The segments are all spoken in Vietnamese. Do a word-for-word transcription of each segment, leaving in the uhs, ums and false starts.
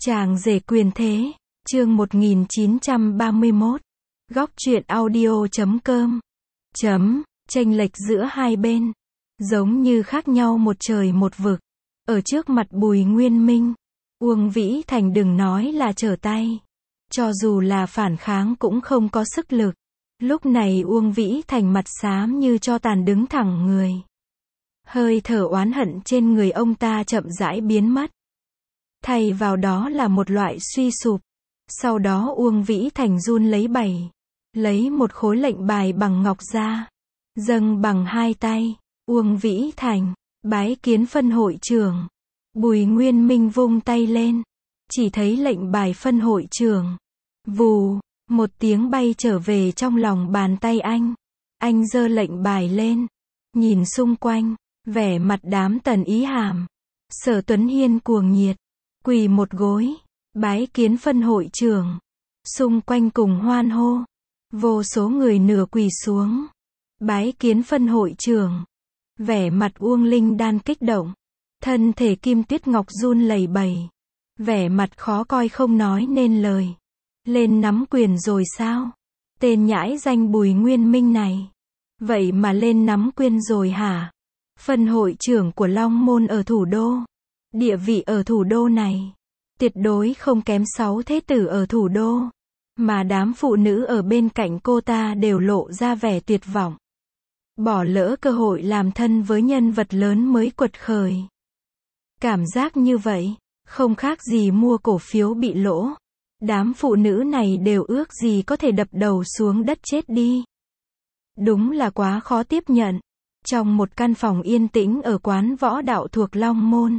Chàng rể quyền thế, chương một nghìn chín trăm ba mươi mốt. Góc truyện audio chấm com. Chấm, chênh lệch giữa hai bên, giống như khác nhau một trời một vực. Ở trước mặt Bùi Nguyên Minh, Uông Vĩ Thành đừng nói là trở tay. Cho dù là phản kháng cũng không có sức lực. Lúc này Uông Vĩ Thành mặt xám như tro tàn đứng thẳng người. Hơi thở oán hận trên người ông ta chậm rãi biến mất. Thay vào đó là một loại suy sụp. Sau đó Uông Vĩ Thành run lấy bẩy. Lấy một khối lệnh bài bằng ngọc ra. Dâng bằng hai tay. Uông Vĩ Thành, bái kiến phân hội trưởng. Bùi Nguyên Minh vung tay lên. Chỉ thấy lệnh bài phân hội trưởng. Vù, một tiếng bay trở về trong lòng bàn tay anh. Anh giơ lệnh bài lên. Nhìn xung quanh, vẻ mặt đám Tần Ý Hàm. Sở Tuấn Hiên cuồng nhiệt. Quỳ một gối, bái kiến phân hội trưởng. Xung quanh cùng hoan hô. Vô số người nửa quỳ xuống. Bái kiến phân hội trưởng. Vẻ mặt Uông Linh Đan kích động. Thân thể Kim Tuyết Ngọc run lẩy bẩy. Vẻ mặt khó coi không nói nên lời. Lên nắm quyền rồi sao? Tên nhãi danh Bùi Nguyên Minh này. Vậy mà lên nắm quyền rồi hả? Phân hội trưởng của Long Môn ở thủ đô. Địa vị ở thủ đô này tuyệt đối không kém sáu thế tử ở thủ đô. Mà đám phụ nữ ở bên cạnh cô ta đều lộ ra vẻ tuyệt vọng. Bỏ lỡ cơ hội làm thân với nhân vật lớn mới quật khởi. Cảm giác như vậy, không khác gì mua cổ phiếu bị lỗ. Đám phụ nữ này đều ước gì có thể đập đầu xuống đất chết đi. Đúng là quá khó tiếp nhận. Trong một căn phòng yên tĩnh ở quán võ đạo thuộc Long Môn,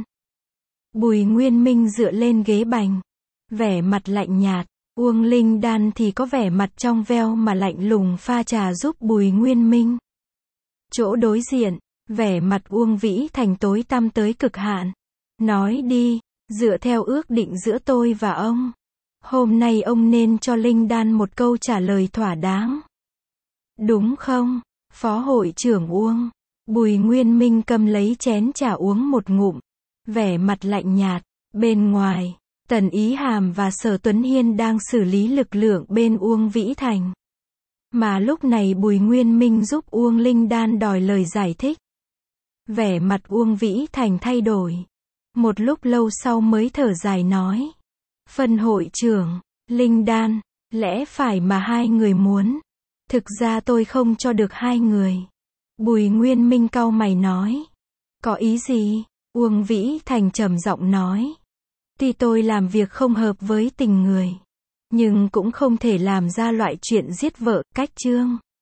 Bùi Nguyên Minh dựa lên ghế bành. Vẻ mặt lạnh nhạt. Uông Linh Đan thì có vẻ mặt trong veo mà lạnh lùng pha trà giúp Bùi Nguyên Minh. Chỗ đối diện, vẻ mặt Uông Vĩ Thành tối tăm tới cực hạn. Nói đi, dựa theo ước định giữa tôi và ông, hôm nay ông nên cho Linh Đan một câu trả lời thỏa đáng. Đúng không, Phó hội trưởng Uông? Bùi Nguyên Minh cầm lấy chén trà uống một ngụm. Vẻ mặt lạnh nhạt. Bên ngoài, Tần Ý Hàm và Sở Tuấn Hiên đang xử lý lực lượng bên Uông Vĩ Thành. Mà lúc này Bùi Nguyên Minh giúp Uông Linh Đan đòi lời giải thích. Vẻ mặt Uông Vĩ Thành thay đổi. Một lúc lâu sau mới thở dài nói. Phân hội trưởng, Linh Đan, lẽ phải mà hai người muốn. Thực ra tôi không cho được hai người. Bùi Nguyên Minh cau mày nói. Có ý gì? Uông Vĩ Thành trầm giọng nói. Tuy tôi làm việc không hợp với tình người, nhưng cũng không thể làm ra loại chuyện giết vợ, cách chương.